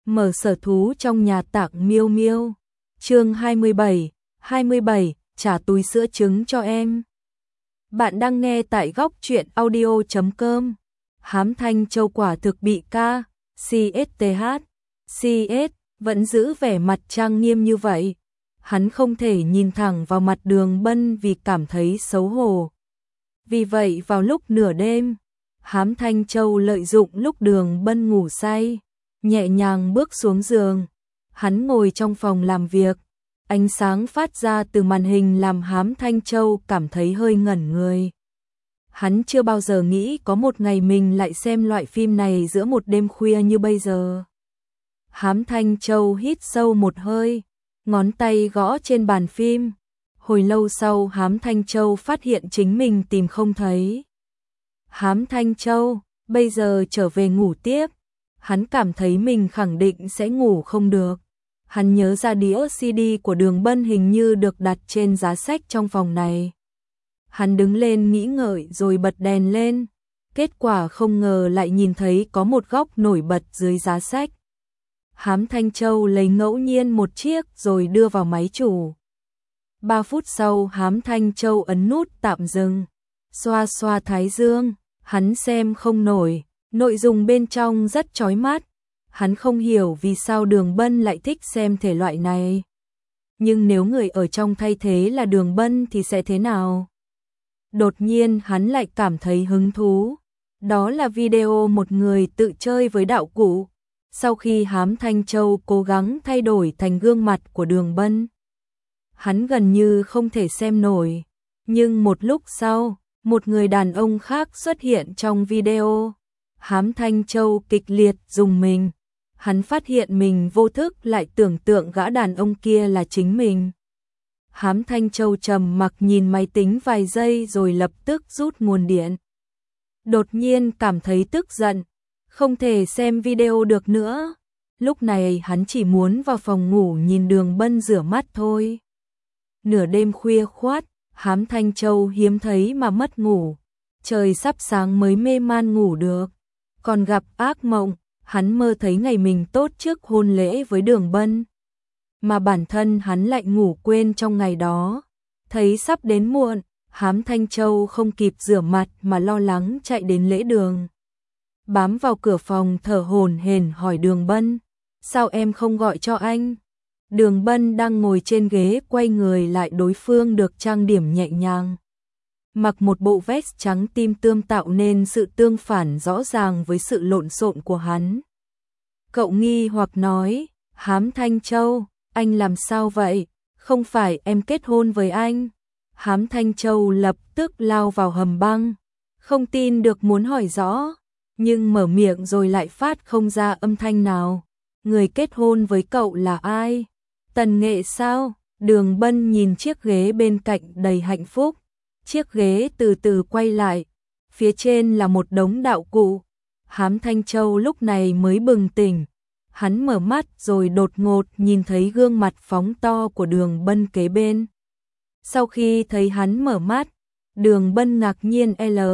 Mở sở thú trong nhà tặng Miêu Miêu. Chương 27, trả túi sữa trứng cho em. Bạn đang nghe tại góc truyện audio.com. Hám Thanh Châu quả thực bị CS vẫn giữ vẻ mặt trang nghiêm như vậy. Hắn không thể nhìn thẳng vào mặt Đường Bân vì cảm thấy xấu hổ. Vì vậy vào lúc nửa đêm, Hám Thanh Châu lợi dụng lúc Đường Bân ngủ say, nhẹ nhàng bước xuống giường. Hắn ngồi trong phòng làm việc, ánh sáng phát ra từ màn hình làm Hám Thanh Châu cảm thấy hơi ngẩn người. Hắn chưa bao giờ nghĩ có một ngày mình lại xem loại phim này giữa một đêm khuya như bây giờ. Hám Thanh Châu hít sâu một hơi, ngón tay gõ trên bàn phim. Hồi lâu sau Hám Thanh Châu phát hiện chính mình tìm không thấy. Hám Thanh Châu, bây giờ trở về ngủ tiếp. Hắn cảm thấy mình khẳng định sẽ ngủ không được. Hắn nhớ ra đĩa CD của Đường Bân hình như được đặt trên giá sách trong phòng này. Hắn đứng lên nghĩ ngợi rồi bật đèn lên. Kết quả không ngờ lại nhìn thấy có một góc nổi bật dưới giá sách. Hám Thanh Châu lấy ngẫu nhiên một chiếc rồi đưa vào máy chủ. 3 phút sau Hám Thanh Châu ấn nút tạm dừng. Xoa xoa thái dương, hắn xem không nổi. Nội dung bên trong rất chói mắt. Hắn không hiểu vì sao Đường Bân lại thích xem thể loại này. Nhưng nếu người ở trong thay thế là Đường Bân thì sẽ thế nào? Đột nhiên hắn lại cảm thấy hứng thú. Đó là video một người tự chơi với đạo cụ. Sau khi Hám Thanh Châu cố gắng thay đổi thành gương mặt của Đường Bân, hắn gần như không thể xem nổi. Nhưng một lúc sau, một người đàn ông khác xuất hiện trong video. Hám Thanh Châu kịch liệt rùng mình. Hắn phát hiện mình vô thức lại tưởng tượng gã đàn ông kia là chính mình. Hám Thanh Châu trầm mặc nhìn máy tính vài giây rồi lập tức rút nguồn điện. Đột nhiên cảm thấy tức giận, không thể xem video được nữa. Lúc này hắn chỉ muốn vào phòng ngủ nhìn Đường Bân rửa mắt thôi. Nửa đêm khuya khoắt, Hám Thanh Châu hiếm thấy mà mất ngủ. Trời sắp sáng mới mê man ngủ được. Còn gặp ác mộng, hắn mơ thấy ngày mình tốt trước hôn lễ với Đường Bân. Mà bản thân hắn lại ngủ quên trong ngày đó. Thấy sắp đến muộn, Hám Thanh Châu không kịp rửa mặt mà lo lắng chạy đến lễ đường. Bám vào cửa phòng thở hổn hển hỏi Đường Bân, sao em không gọi cho anh? Đường Bân đang ngồi trên ghế quay người lại đối phương được trang điểm nhẹ nhàng. Mặc một bộ vest trắng tim tươm tạo nên sự tương phản rõ ràng với sự lộn xộn của hắn. Cậu nghi hoặc nói, Hám Thanh Châu, anh làm sao vậy? Không phải em kết hôn với anh? Hám Thanh Châu lập tức lao vào hầm băng, không tin được muốn hỏi rõ, nhưng mở miệng rồi lại phát không ra âm thanh nào. Người kết hôn với cậu là ai? Tần Nghệ sao? Đường Bân nhìn chiếc ghế bên cạnh đầy hạnh phúc. Chiếc ghế từ từ quay lại, phía trên là một đống đạo cụ. Hám Thanh Châu lúc này mới bừng tỉnh. Hắn mở mắt rồi đột ngột nhìn thấy gương mặt phóng to của Đường Bân kế bên. Sau khi thấy hắn mở mắt, Đường Bân ngạc nhiên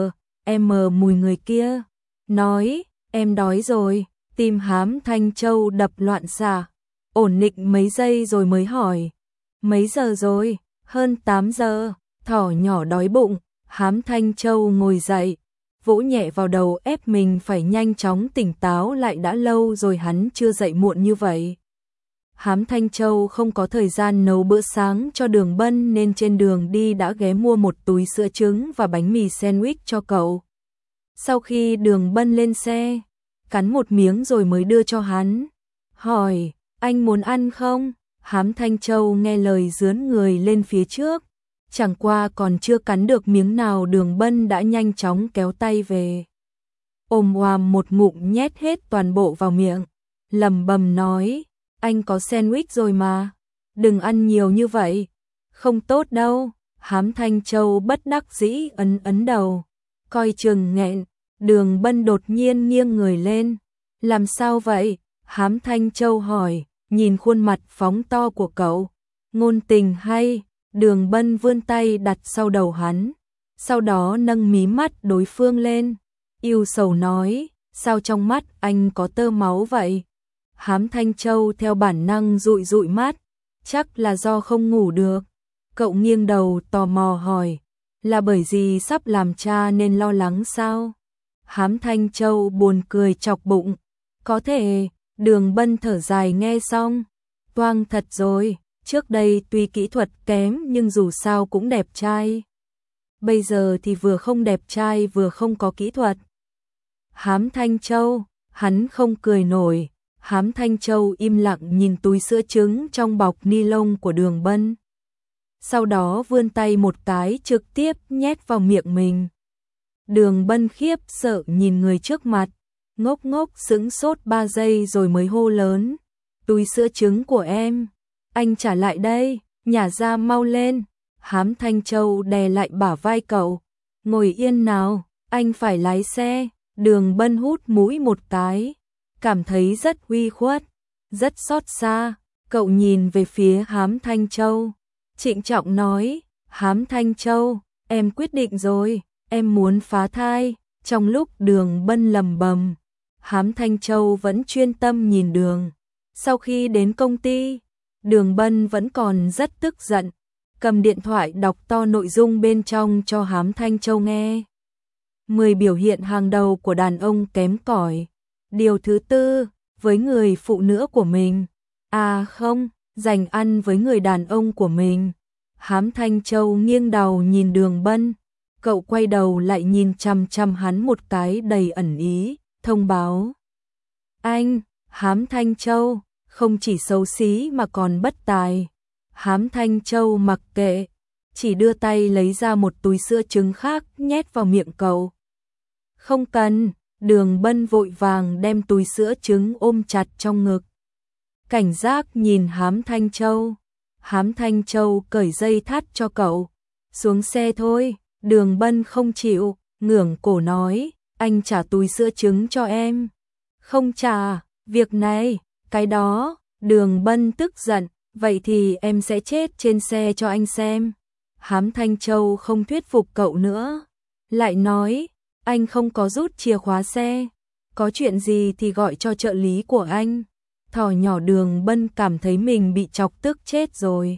em mùi người kia. Nói, em đói rồi. Tim Hám Thanh Châu đập loạn xạ. Ổn định mấy giây rồi mới hỏi. Mấy giờ rồi? Hơn 8 giờ. Thỏ nhỏ đói bụng. Hám Thanh Châu ngồi dậy, vỗ nhẹ vào đầu ép mình phải nhanh chóng tỉnh táo lại, đã lâu rồi hắn chưa dậy muộn như vậy. Hám Thanh Châu không có thời gian nấu bữa sáng cho Đường Bân nên trên đường đi đã ghé mua một túi sữa trứng và bánh mì sandwich cho cậu. Sau khi Đường Bân lên xe, cắn một miếng rồi mới đưa cho hắn. Hỏi, anh muốn ăn không? Hám Thanh Châu nghe lời dướn người lên phía trước. Chẳng qua còn chưa cắn được miếng nào Đường Bân đã nhanh chóng kéo tay về. Ôm oàm một ngụm nhét hết toàn bộ vào miệng. Lẩm bẩm nói, anh có sandwich rồi mà. Đừng ăn nhiều như vậy. Không tốt đâu. Hám Thanh Châu bất đắc dĩ ấn đầu. Coi chừng nghẹn. Đường Bân đột nhiên nghiêng người lên. Làm sao vậy? Hám Thanh Châu hỏi, nhìn khuôn mặt phóng to của cậu. Ngôn tình hay? Đường Bân vươn tay đặt sau đầu hắn, sau đó nâng mí mắt đối phương lên, ưu sầu nói, sao trong mắt anh có tơ máu vậy? Hám Thanh Châu theo bản năng dụi dụi mắt, chắc là do không ngủ được. Cậu nghiêng đầu tò mò hỏi, là bởi vì sắp làm cha nên lo lắng sao? Hám Thanh Châu buồn cười chọc bụng, có thể. Đường Bân thở dài nghe xong, toang thật rồi, trước đây tuy kỹ thuật kém nhưng dù sao cũng đẹp trai. Bây giờ thì vừa không đẹp trai vừa không có kỹ thuật. Hám Thanh Châu, hắn không cười nổi. Hám Thanh Châu im lặng nhìn túi sữa trứng trong bọc ni lông của Đường Bân. Sau đó vươn tay một cái trực tiếp nhét vào miệng mình. Đường Bân khiếp sợ nhìn người trước mặt, ngốc ngốc sững sốt 3 giây rồi mới hô lớn. Túi sữa trứng của em, anh trả lại đây, nhả ra mau lên. Hám Thanh Châu đè lại bả vai cậu, ngồi yên nào, anh phải lái xe. Đường Bân hút mũi một cái, cảm thấy rất uy khuất, rất xót xa. Cậu nhìn về phía Hám Thanh Châu, trịnh trọng nói, Hám Thanh Châu, em quyết định rồi, em muốn phá thai. Trong lúc Đường Bân lầm bầm, Hám Thanh Châu vẫn chuyên tâm nhìn đường. Sau khi đến công ty, Đường Bân vẫn còn rất tức giận, cầm điện thoại đọc to nội dung bên trong cho Hám Thanh Châu nghe. 10 biểu hiện hàng đầu của đàn ông kém cỏi. Điều thứ 4, với người phụ nữ của mình. À không, dành ăn với người đàn ông của mình. Hám Thanh Châu nghiêng đầu nhìn Đường Bân, cậu quay đầu lại nhìn chằm chằm hắn một cái đầy ẩn ý, thông báo. Anh, Hám Thanh Châu, không chỉ xấu xí mà còn bất tài. Hám Thanh Châu mặc kệ, chỉ đưa tay lấy ra một túi sữa trứng khác nhét vào miệng cậu. Không cần. Đường Bân vội vàng đem túi sữa trứng ôm chặt trong ngực. Cảnh giác nhìn Hám Thanh Châu. Hám Thanh Châu cởi dây thắt cho cậu. Xuống xe thôi. Đường Bân không chịu, ngưởng cổ nói, anh trả túi sữa trứng cho em. Không trả, việc này, cái đó. Đường Bân tức giận, vậy thì em sẽ chết trên xe cho anh xem. Hám Thanh Châu không thuyết phục cậu nữa, lại nói, anh không có rút chìa khóa xe, có chuyện gì thì gọi cho trợ lý của anh. Thỏ nhỏ Đường Bân cảm thấy mình bị chọc tức chết rồi.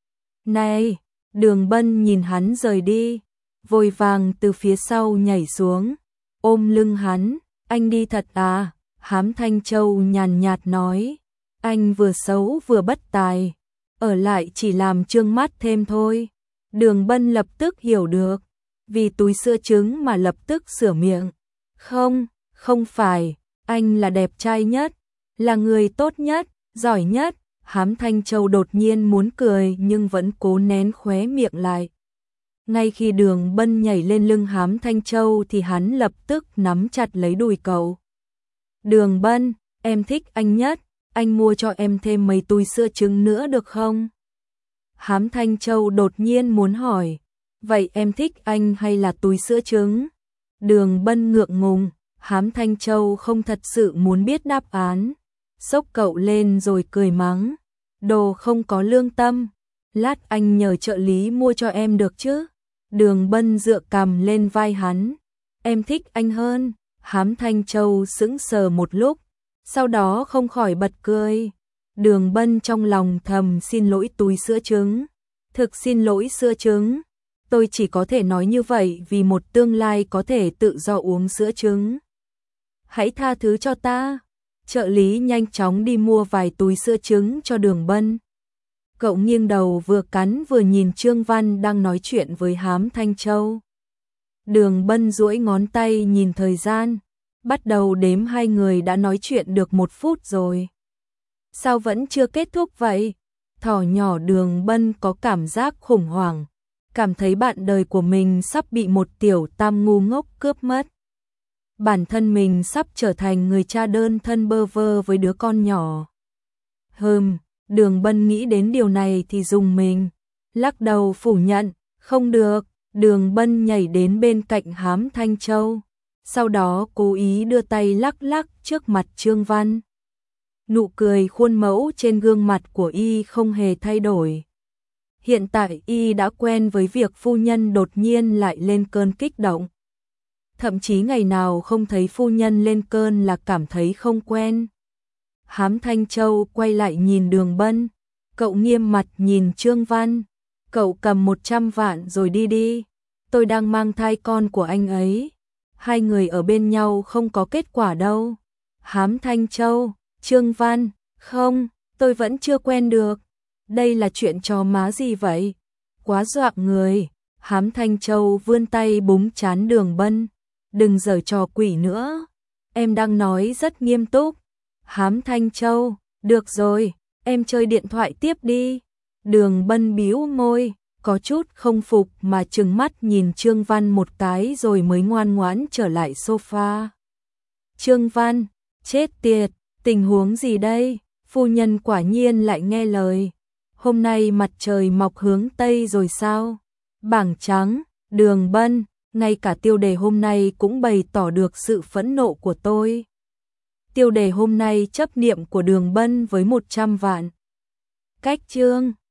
Này, Đường Bân nhìn hắn rời đi, vội vàng từ phía sau nhảy xuống, ôm lưng hắn, anh đi thật à? Hám Thanh Châu nhàn nhạt nói, anh vừa xấu vừa bất tài, ở lại chỉ làm trương mắt thêm thôi. Đường Bân lập tức hiểu được, vì túi sữa trứng mà lập tức sửa miệng. Không, không phải, anh là đẹp trai nhất, là người tốt nhất, giỏi nhất. Hám Thanh Châu đột nhiên muốn cười nhưng vẫn cố nén khóe miệng lại. Ngay khi Đường Bân nhảy lên lưng Hám Thanh Châu thì hắn lập tức nắm chặt lấy đùi cậu. Đường Bân, em thích anh nhất, anh mua cho em thêm mấy túi sữa trứng nữa được không? Hám Thanh Châu đột nhiên muốn hỏi, vậy em thích anh hay là túi sữa trứng? Đường Bân ngượng ngùng, Hám Thanh Châu không thật sự muốn biết đáp án. Xốc cậu lên rồi cười mắng, đồ không có lương tâm, lát anh nhờ trợ lý mua cho em được chứ? Đường Bân dựa cằm lên vai hắn, em thích anh hơn. Hám Thanh Châu sững sờ một lúc, sau đó không khỏi bật cười. Đường Bân trong lòng thầm xin lỗi túi sữa trứng, thực xin lỗi sữa trứng, tôi chỉ có thể nói như vậy vì một tương lai có thể tự do uống sữa trứng. Hãy tha thứ cho ta. Trợ lý nhanh chóng đi mua vài túi sữa trứng cho Đường Bân. Cậu nghiêng đầu vừa cắn vừa nhìn Trương Văn đang nói chuyện với Hám Thanh Châu. Đường Bân duỗi ngón tay nhìn thời gian, bắt đầu đếm hai người đã nói chuyện được 1 phút rồi. Sao vẫn chưa kết thúc vậy? Thỏ nhỏ Đường Bân có cảm giác khủng hoảng, cảm thấy bạn đời của mình sắp bị một tiểu tam ngu ngốc cướp mất. Bản thân mình sắp trở thành người cha đơn thân bơ vơ với đứa con nhỏ. Đường Bân nghĩ đến điều này thì rùng mình, lắc đầu phủ nhận, không được. Đường Bân nhảy đến bên cạnh Hám Thanh Châu, sau đó cố ý đưa tay lắc lắc trước mặt Trương Văn. Nụ cười khuôn mẫu trên gương mặt của y không hề thay đổi. Hiện tại y đã quen với việc phu nhân đột nhiên lại lên cơn kích động. Thậm chí ngày nào không thấy phu nhân lên cơn là cảm thấy không quen. Hám Thanh Châu quay lại nhìn Đường Bân, cậu nghiêm mặt nhìn Trương Văn, cậu cầm 100 vạn rồi đi đi, tôi đang mang thai con của anh ấy, hai người ở bên nhau không có kết quả đâu. Hám Thanh Châu, Trương Văn, không, tôi vẫn chưa quen được, đây là chuyện trò má gì vậy, quá dọa người. Hám Thanh Châu vươn tay búng trán Đường Bân, đừng giở trò quỷ nữa, em đang nói rất nghiêm túc. Hám Thanh Châu, được rồi, em chơi điện thoại tiếp đi. Đường Bân bĩu môi, có chút không phục mà trừng mắt nhìn Trương Văn một cái rồi mới ngoan ngoãn trở lại sofa. Trương Văn, chết tiệt, tình huống gì đây? Phu nhân quả nhiên lại nghe lời. Hôm nay mặt trời mọc hướng Tây rồi sao? Bảng trắng, Đường Bân, ngay cả tiêu đề hôm nay cũng bày tỏ được sự phẫn nộ của tôi. Tiêu đề hôm nay chấp niệm của Đường Bân với 100 vạn. Cách chương